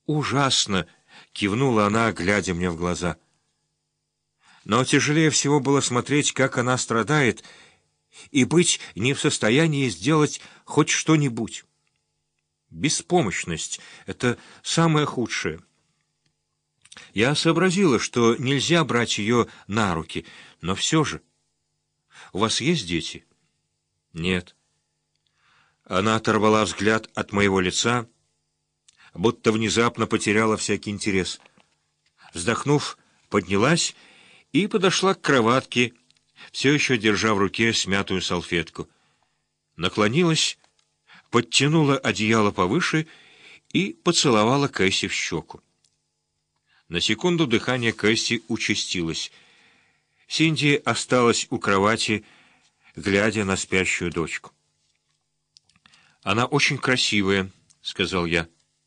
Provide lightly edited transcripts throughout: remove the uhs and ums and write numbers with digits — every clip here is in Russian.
Ужасно! — кивнула она, глядя мне в глаза. Но тяжелее всего было смотреть, как она страдает, и быть не в состоянии сделать хоть что-нибудь. Беспомощность — это самое худшее. Я сообразила, что нельзя брать ее на руки, но все же. У вас есть дети? Нет. Она оторвала взгляд от моего лица, будто внезапно потеряла всякий интерес. Вздохнув, поднялась и подошла к кроватке, все еще держа в руке смятую салфетку. Наклонилась, подтянула одеяло повыше и поцеловала Кэсси в щеку. На секунду дыхание Кэсси участилось. Синди осталась у кровати, глядя на спящую дочку. «Она очень красивая», — сказал я.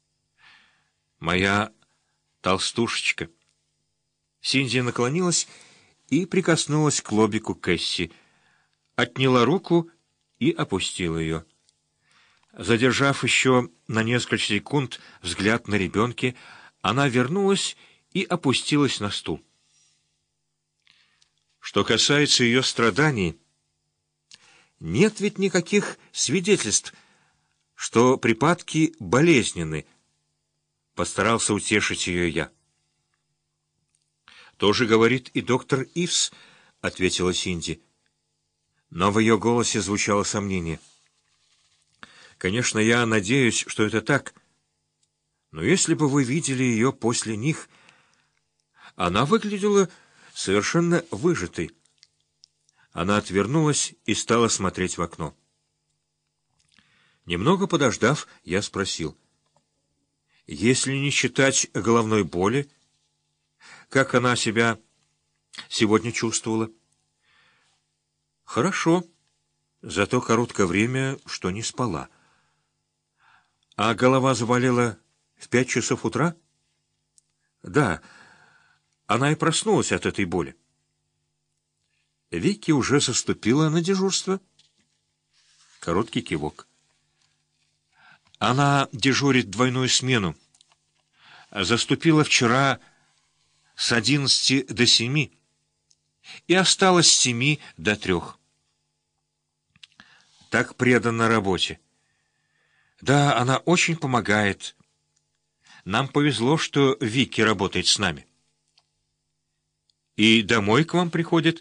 «Моя толстушечка». Синди наклонилась и прикоснулась к лобику Кэсси, отняла руку и опустила ее. Задержав еще на несколько секунд взгляд на ребенка, она вернулась и опустилась на стул. Что касается ее страданий, нет ведь никаких свидетельств, что припадки болезненны. Постарался утешить ее я. «Тоже говорит и доктор Ивс», — ответила Синди. Но в ее голосе звучало сомнение. «Конечно, я надеюсь, что это так, но если бы вы видели ее после них, она выглядела совершенно выжатой». Она отвернулась и стала смотреть в окно. Немного подождав, я спросил: «Если не считать головной боли, как она себя сегодня чувствовала?» «Хорошо, за то короткое время, что не спала». «А голова заболела в 5 часов утра?» «Да, она и проснулась от этой боли». «Вики уже заступила на дежурство?» Короткий кивок. «Она дежурит двойную смену. Заступила вчера с 11 до 7 и осталась с 7 до 3. Так предана работе. Да, она очень помогает. Нам повезло, что Вики работает с нами». «И домой к вам приходит?»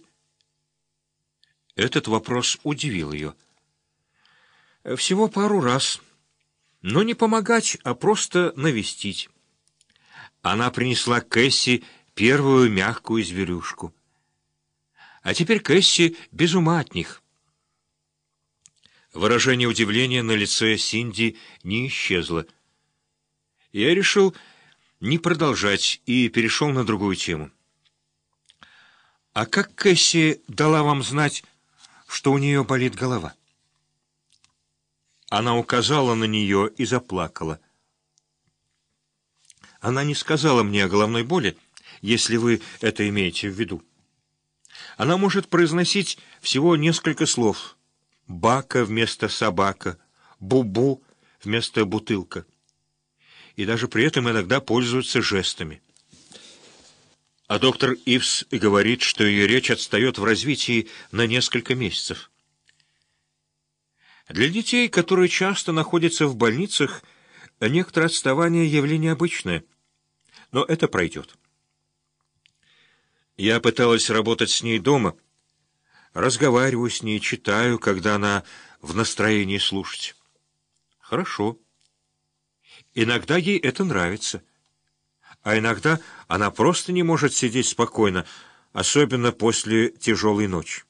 Этот вопрос удивил ее. «Всего пару раз. Но не помогать, а просто навестить». Она принесла Кэсси первую мягкую зверюшку. А теперь Кэсси без ума от них. Выражение удивления на лице Синди не исчезло. Я решил не продолжать и перешел на другую тему. «А как Кэсси дала вам знать, что у нее болит голова?» Она указала на нее и заплакала. Она не сказала мне о головной боли, если вы это имеете в виду. Она может произносить всего несколько слов. «Бака» вместо «собака», «бу-бу» вместо «бутылка». И даже при этом иногда пользуется жестами. А доктор Ивс говорит, что ее речь отстает в развитии на несколько месяцев. Для детей, которые часто находятся в больницах, некоторое отставание — явление обычное, но это пройдет. Я пыталась работать с ней дома, разговариваю с ней, читаю, когда она в настроении слушать. Хорошо. Иногда ей это нравится. А иногда она просто не может сидеть спокойно, особенно после тяжелой ночи.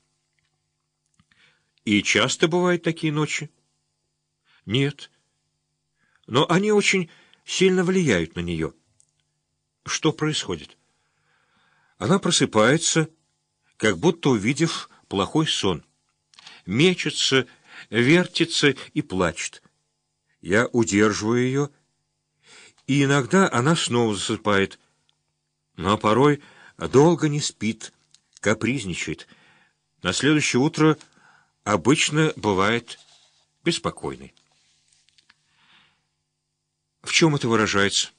И часто бывают такие ночи? Нет. Но они очень сильно влияют на нее. Что происходит? Она просыпается, как будто увидев плохой сон. Мечется, вертится и плачет. Я удерживаю ее, и иногда она снова засыпает. Но порой долго не спит, капризничает. На следующее утро обычно бывает беспокойной. В чем это выражается?